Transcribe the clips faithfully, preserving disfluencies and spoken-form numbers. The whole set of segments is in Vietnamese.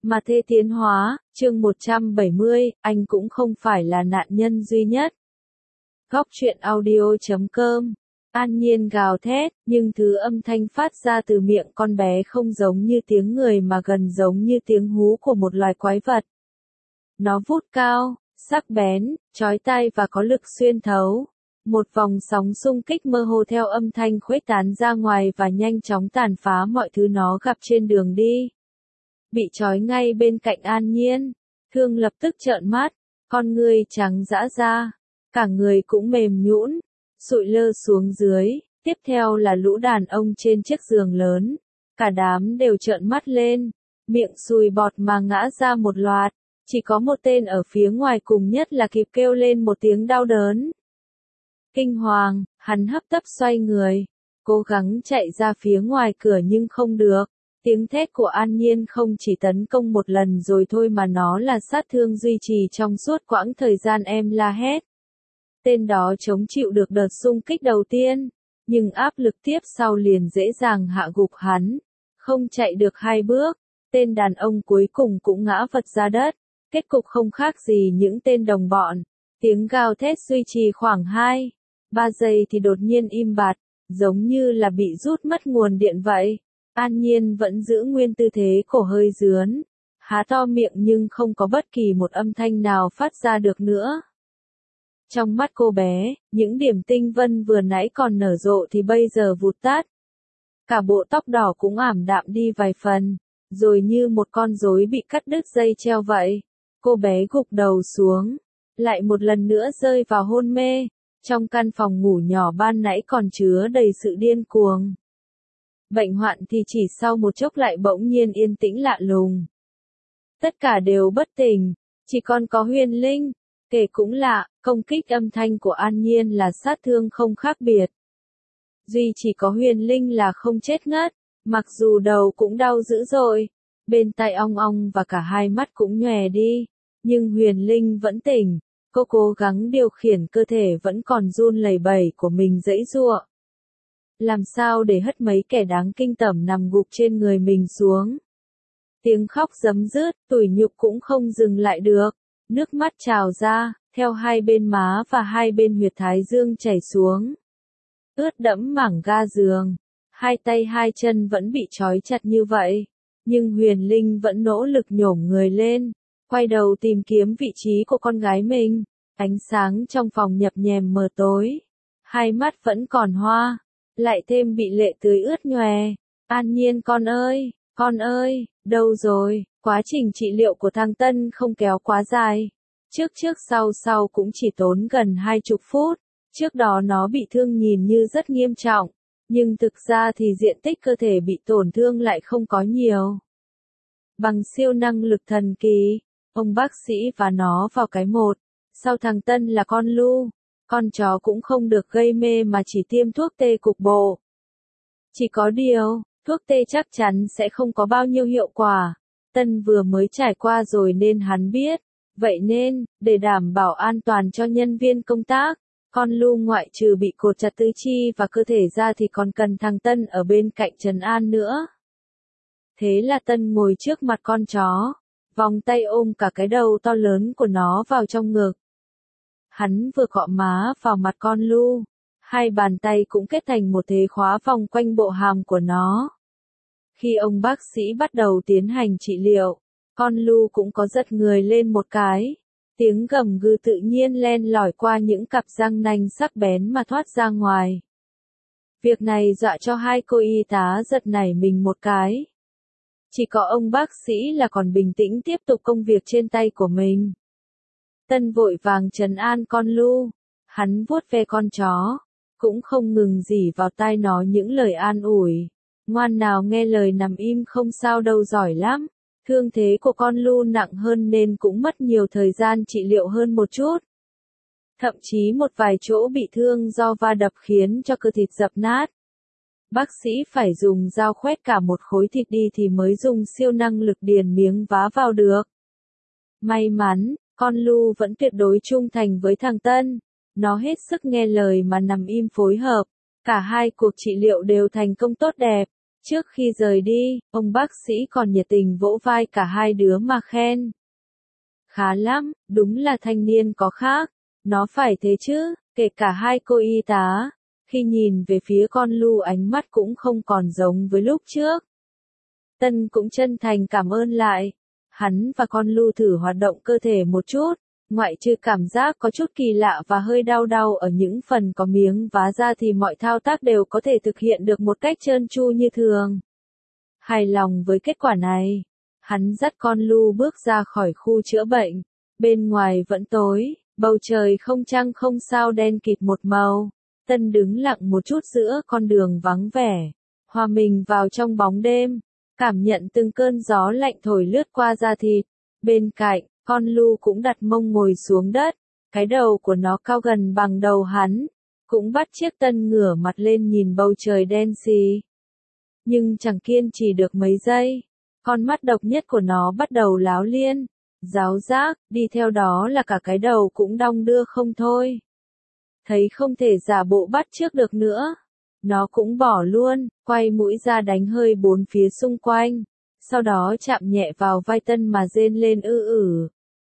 Mà thê tiến hóa, chương một trăm bảy mươi, anh cũng không phải là nạn nhân duy nhất. Góc truyện audio chấm com. An Nhiên gào thét, nhưng thứ âm thanh phát ra từ miệng con bé không giống như tiếng người mà gần giống như tiếng hú của một loài quái vật. Nó vút cao, sắc bén, chói tai và có lực xuyên thấu. Một vòng sóng xung kích mơ hồ theo âm thanh khuếch tán ra ngoài và nhanh chóng tàn phá mọi thứ nó gặp trên đường đi. Bị trói ngay bên cạnh An Nhiên, Thương lập tức trợn mắt, con ngươi trắng dã ra, cả người cũng mềm nhũn, sụi lơ xuống dưới, tiếp theo là lũ đàn ông trên chiếc giường lớn, cả đám đều trợn mắt lên, miệng sùi bọt mà ngã ra một loạt, chỉ có một tên ở phía ngoài cùng nhất là kịp kêu lên một tiếng đau đớn. Kinh hoàng, hắn hấp tấp xoay người, cố gắng chạy ra phía ngoài cửa nhưng không được. Tiếng thét của An Nhiên không chỉ tấn công một lần rồi thôi mà nó là sát thương duy trì trong suốt quãng thời gian em la hét. Tên đó chống chịu được đợt xung kích đầu tiên, nhưng áp lực tiếp sau liền dễ dàng hạ gục hắn. Không chạy được hai bước, tên đàn ông cuối cùng cũng ngã vật ra đất. Kết cục không khác gì những tên đồng bọn. Tiếng gào thét duy trì khoảng hai, ba giây thì đột nhiên im bặt, giống như là bị rút mất nguồn điện vậy. An Nhiên vẫn giữ nguyên tư thế cổ hơi dướn, há to miệng nhưng không có bất kỳ một âm thanh nào phát ra được nữa. Trong mắt cô bé, những điểm tinh vân vừa nãy còn nở rộ thì bây giờ vụt tắt. Cả bộ tóc đỏ cũng ảm đạm đi vài phần, rồi như một con rối bị cắt đứt dây treo vậy. Cô bé gục đầu xuống, lại một lần nữa rơi vào hôn mê, trong căn phòng ngủ nhỏ ban nãy còn chứa đầy sự điên cuồng. Bệnh hoạn thì chỉ sau một chốc lại bỗng nhiên yên tĩnh lạ lùng. Tất cả đều bất tỉnh, chỉ còn có Huyền Linh. Kể cũng lạ, công kích âm thanh của An Nhiên là sát thương không khác biệt. Duy chỉ có Huyền Linh là không chết ngất, mặc dù đầu cũng đau dữ dội, bên tai ong ong và cả hai mắt cũng nhòe đi, nhưng Huyền Linh vẫn tỉnh, cô cố gắng điều khiển cơ thể vẫn còn run lẩy bẩy của mình giãy giụa. Làm sao để hất mấy kẻ đáng kinh tởm nằm gục trên người mình xuống. Tiếng khóc giấm dứt, tủi nhục cũng không dừng lại được, nước mắt trào ra, theo hai bên má và hai bên huyệt thái dương chảy xuống. Ướt đẫm mảng ga giường, hai tay hai chân vẫn bị trói chặt như vậy, nhưng Huyền Linh vẫn nỗ lực nhổm người lên, quay đầu tìm kiếm vị trí của con gái mình. Ánh sáng trong phòng nhập nhèm mờ tối, hai mắt vẫn còn hoa. Lại thêm bị lệ tưới ướt nhòe. An Nhiên con ơi, con ơi, đâu rồi? Quá trình trị liệu của thằng Tân không kéo quá dài. Trước trước sau sau cũng chỉ tốn gần hai chục phút. Trước đó nó bị thương nhìn như rất nghiêm trọng. Nhưng thực ra thì diện tích cơ thể bị tổn thương lại không có nhiều. Bằng siêu năng lực thần kỳ, ông bác sĩ và nó vào cái một. Sau thằng Tân là con Lu. Con chó cũng không được gây mê mà chỉ tiêm thuốc tê cục bộ. Chỉ có điều, thuốc tê chắc chắn sẽ không có bao nhiêu hiệu quả. Tân vừa mới trải qua rồi nên hắn biết. Vậy nên, để đảm bảo an toàn cho nhân viên công tác, con Lu ngoại trừ bị cột chặt tứ chi và cơ thể ra thì còn cần thằng Tân ở bên cạnh trấn an nữa. Thế là Tân ngồi trước mặt con chó, vòng tay ôm cả cái đầu to lớn của nó vào trong ngực. Hắn vừa cọ má vào mặt con Lu, hai bàn tay cũng kết thành một thế khóa vòng quanh bộ hàm của nó. Khi ông bác sĩ bắt đầu tiến hành trị liệu, con Lu cũng có giật người lên một cái. Tiếng gầm gừ tự nhiên len lỏi qua những cặp răng nanh sắc bén mà thoát ra ngoài. Việc này dọa cho hai cô y tá giật nảy mình một cái. Chỉ có ông bác sĩ là còn bình tĩnh tiếp tục công việc trên tay của mình. Tân vội vàng trấn an con Lu, hắn vuốt ve con chó, cũng không ngừng rỉ vào tai nó những lời an ủi. Ngoan nào nghe lời nằm im không sao đâu, giỏi lắm. Thương thế của con Lu nặng hơn nên cũng mất nhiều thời gian trị liệu hơn một chút. Thậm chí một vài chỗ bị thương do va đập khiến cho cơ thịt dập nát. Bác sĩ phải dùng dao khoét cả một khối thịt đi thì mới dùng siêu năng lực điền miếng vá vào được. May mắn, con Lu vẫn tuyệt đối trung thành với thằng Tân. Nó hết sức nghe lời mà nằm im phối hợp. Cả hai cuộc trị liệu đều thành công tốt đẹp. Trước khi rời đi, ông bác sĩ còn nhiệt tình vỗ vai cả hai đứa mà khen. Khá lắm, đúng là thanh niên có khác, nó phải thế chứ, kể cả hai cô y tá, khi nhìn về phía con Lu ánh mắt cũng không còn giống với lúc trước. Tân cũng chân thành cảm ơn lại, hắn và con Lu thử hoạt động cơ thể một chút, ngoại trừ cảm giác có chút kỳ lạ và hơi đau đau ở những phần có miếng vá ra thì mọi thao tác đều có thể thực hiện được một cách trơn tru như thường. Hài lòng với kết quả này, hắn dắt con Lu bước ra khỏi khu chữa bệnh. Bên ngoài vẫn tối, bầu trời không trăng không sao đen kịt một màu. Tân đứng lặng một chút giữa con đường vắng vẻ, hòa mình vào trong bóng đêm, cảm nhận từng cơn gió lạnh thổi lướt qua da thịt. Bên cạnh, con Lu cũng đặt mông ngồi xuống đất, cái đầu của nó cao gần bằng đầu hắn, cũng bắt chiếc Tân ngửa mặt lên nhìn bầu trời đen xì. Nhưng chẳng kiên trì được mấy giây, con mắt độc nhất của nó bắt đầu láo liên, ráo rác, đi theo đó là cả cái đầu cũng đong đưa không thôi. Thấy không thể giả bộ bắt chước được nữa, nó cũng bỏ luôn, quay mũi ra đánh hơi bốn phía xung quanh, sau đó chạm nhẹ vào vai Tân mà rên lên ư ử.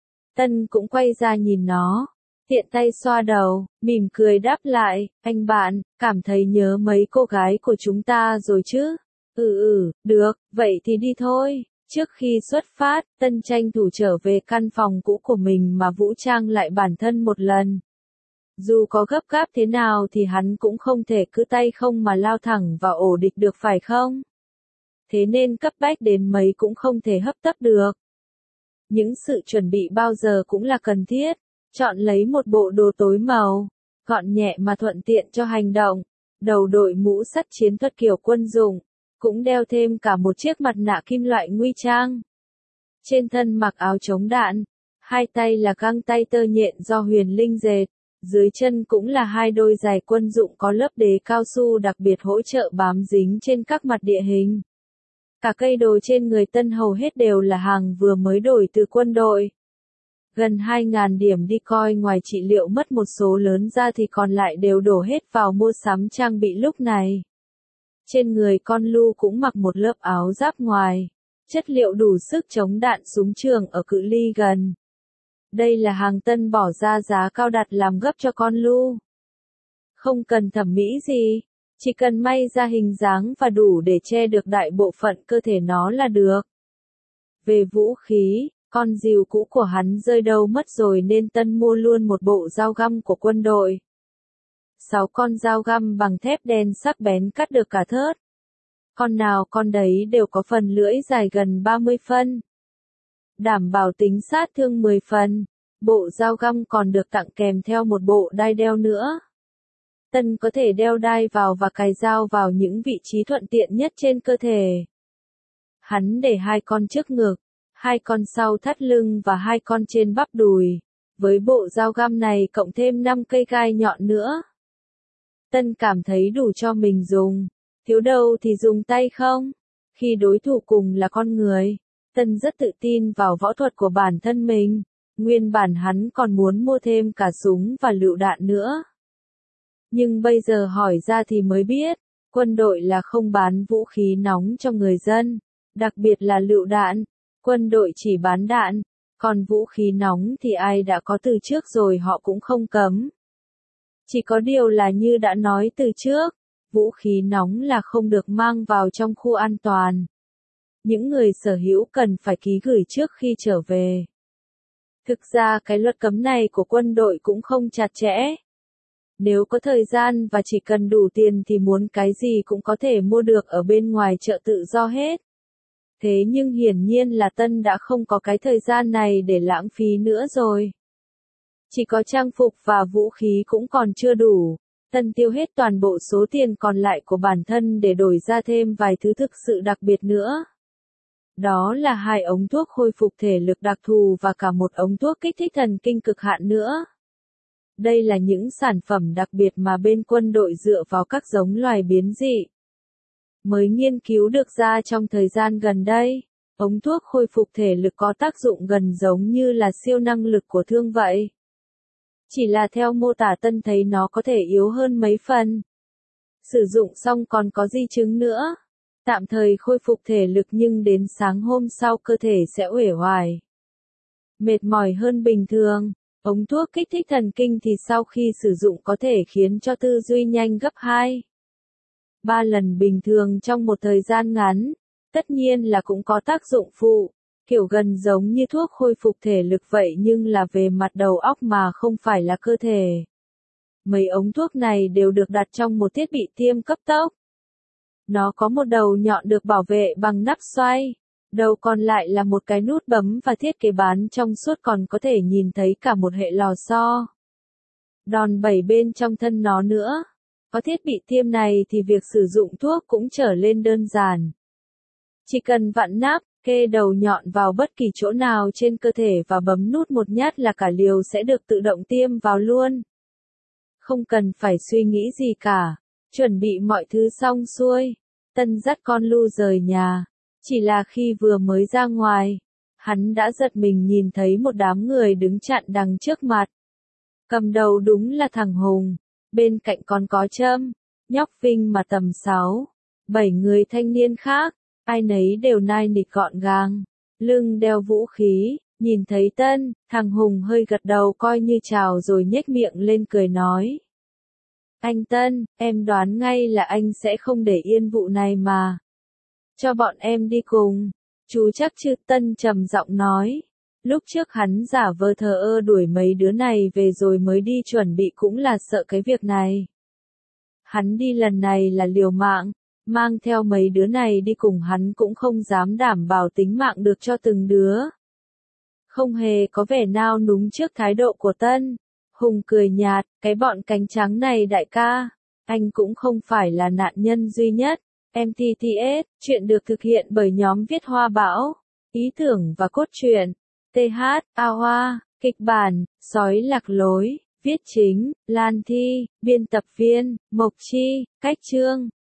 Tân cũng quay ra nhìn nó, tiện tay xoa đầu, mỉm cười đáp lại, anh bạn, cảm thấy nhớ mấy cô gái của chúng ta rồi chứ? Ừ ừ, được, vậy thì đi thôi. Trước khi xuất phát, Tân tranh thủ trở về căn phòng cũ của mình mà vũ trang lại bản thân một lần. Dù có gấp gáp thế nào thì hắn cũng không thể cứ tay không mà lao thẳng vào ổ địch được phải không? Thế nên cấp bách đến mấy cũng không thể hấp tấp được. Những sự chuẩn bị bao giờ cũng là cần thiết. Chọn lấy một bộ đồ tối màu, gọn nhẹ mà thuận tiện cho hành động. Đầu đội mũ sắt chiến thuật kiểu quân dụng, cũng đeo thêm cả một chiếc mặt nạ kim loại nguy trang. Trên thân mặc áo chống đạn, hai tay là găng tay tơ nhện do Huyền Linh dệt, dưới chân cũng là hai đôi giày quân dụng có lớp đế cao su đặc biệt hỗ trợ bám dính trên các mặt địa hình. Cả cây đồ trên người Tân hầu hết đều là hàng vừa mới đổi từ quân đội. Gần hai nghìn điểm đi coi ngoài trị liệu mất một số lớn ra thì còn lại đều đổ hết vào mua sắm trang bị lúc này. Trên người con Lu cũng mặc một lớp áo giáp ngoài, chất liệu đủ sức chống đạn súng trường ở cự ly gần. Đây là hàng Tân bỏ ra giá cao đặt làm gấp cho con Lu. Không cần thẩm mỹ gì, chỉ cần may ra hình dáng và đủ để che được đại bộ phận cơ thể nó là được. Về vũ khí, con rìu cũ của hắn rơi đâu mất rồi nên Tân mua luôn một bộ dao găm của quân đội. Sáu con dao găm bằng thép đen sắc bén cắt được cả thớt. Con nào con đấy đều có phần lưỡi dài gần ba mươi phân. Đảm bảo tính sát thương mười phần. Bộ dao găm còn được tặng kèm theo một bộ đai đeo nữa. Tân có thể đeo đai vào và cài dao vào những vị trí thuận tiện nhất trên cơ thể. Hắn để hai con trước ngực, hai con sau thắt lưng và hai con trên bắp đùi. Với bộ dao găm này cộng thêm năm cây gai nhọn nữa. Tân cảm thấy đủ cho mình dùng, thiếu đâu thì dùng tay không. Khi đối thủ cùng là con người, Tân rất tự tin vào võ thuật của bản thân mình. Nguyên bản hắn còn muốn mua thêm cả súng và lựu đạn nữa. Nhưng bây giờ hỏi ra thì mới biết, quân đội là không bán vũ khí nóng cho người dân, đặc biệt là lựu đạn. Quân đội chỉ bán đạn, còn vũ khí nóng thì ai đã có từ trước rồi họ cũng không cấm. Chỉ có điều là như đã nói từ trước, vũ khí nóng là không được mang vào trong khu an toàn. Những người sở hữu cần phải ký gửi trước khi trở về. Thực ra cái luật cấm này của quân đội cũng không chặt chẽ. Nếu có thời gian và chỉ cần đủ tiền thì muốn cái gì cũng có thể mua được ở bên ngoài chợ tự do hết. Thế nhưng hiển nhiên là Tân đã không có cái thời gian này để lãng phí nữa rồi. Chỉ có trang phục và vũ khí cũng còn chưa đủ. Tân tiêu hết toàn bộ số tiền còn lại của bản thân để đổi ra thêm vài thứ thực sự đặc biệt nữa. Đó là hai ống thuốc khôi phục thể lực đặc thù và cả một ống thuốc kích thích thần kinh cực hạn nữa. Đây là những sản phẩm đặc biệt mà bên quân đội dựa vào các giống loài biến dị mới nghiên cứu được ra trong thời gian gần đây. Ống thuốc khôi phục thể lực có tác dụng gần giống như là siêu năng lực của thương vậy. Chỉ là theo mô tả Tân thấy nó có thể yếu hơn mấy phần. Sử dụng xong còn có di chứng nữa. tạm thời khôi phục thể lực nhưng đến sáng hôm sau cơ thể sẽ uể oải, mệt mỏi hơn bình thường. Ống thuốc kích thích thần kinh thì sau khi sử dụng có thể khiến cho tư duy nhanh gấp hai, ba lần bình thường trong một thời gian ngắn. Tất nhiên là cũng có tác dụng phụ, kiểu gần giống như thuốc khôi phục thể lực vậy nhưng là về mặt đầu óc mà không phải là cơ thể. Mấy ống thuốc này đều được đặt trong một thiết bị tiêm cấp tốc. Nó có một đầu nhọn được bảo vệ bằng nắp xoay, đầu còn lại là một cái nút bấm và thiết kế bán trong suốt, còn có thể nhìn thấy cả một hệ lò xo đòn bẩy bên trong thân nó nữa. Có thiết bị tiêm này thì việc sử dụng thuốc cũng trở lên đơn giản. Chỉ cần vặn nắp, kê đầu nhọn vào bất kỳ chỗ nào trên cơ thể và bấm nút một nhát là cả liều sẽ được tự động tiêm vào luôn. Không cần phải suy nghĩ gì cả. Chuẩn bị mọi thứ xong xuôi, Tân dắt con Lu rời nhà. Chỉ là khi vừa mới ra ngoài, hắn đã giật mình nhìn thấy một đám người đứng chặn đằng trước mặt. Cầm đầu đúng là thằng Hùng, bên cạnh còn có Trâm, nhóc Vinh mà tầm sáu, bảy người thanh niên khác, ai nấy đều nai nịt gọn gàng, lưng đeo vũ khí. Nhìn thấy Tân, thằng Hùng hơi gật đầu coi như chào rồi nhếch miệng lên cười nói. Anh Tân, em đoán ngay là anh sẽ không để yên vụ này mà. Cho bọn em đi cùng. Chú chắc chứ, Tân trầm giọng nói. Lúc trước hắn giả vờ thờ ơ đuổi mấy đứa này về rồi mới đi chuẩn bị cũng là sợ cái việc này. Hắn đi lần này là liều mạng, mang theo mấy đứa này đi cùng hắn cũng không dám đảm bảo tính mạng được cho từng đứa. Không hề có vẻ nao núng trước thái độ của Tân. Hùng cười nhạt, cái bọn cánh trắng này đại ca, anh cũng không phải là nạn nhân duy nhất. em tê tê ét, chuyện được thực hiện bởi nhóm viết Hoa Bão, ý tưởng và cốt truyện, tê hát, A Hoa, kịch bản, Sói Lạc Lối, viết chính, Lan Thi, biên tập viên, Mộc Chi, cách chương.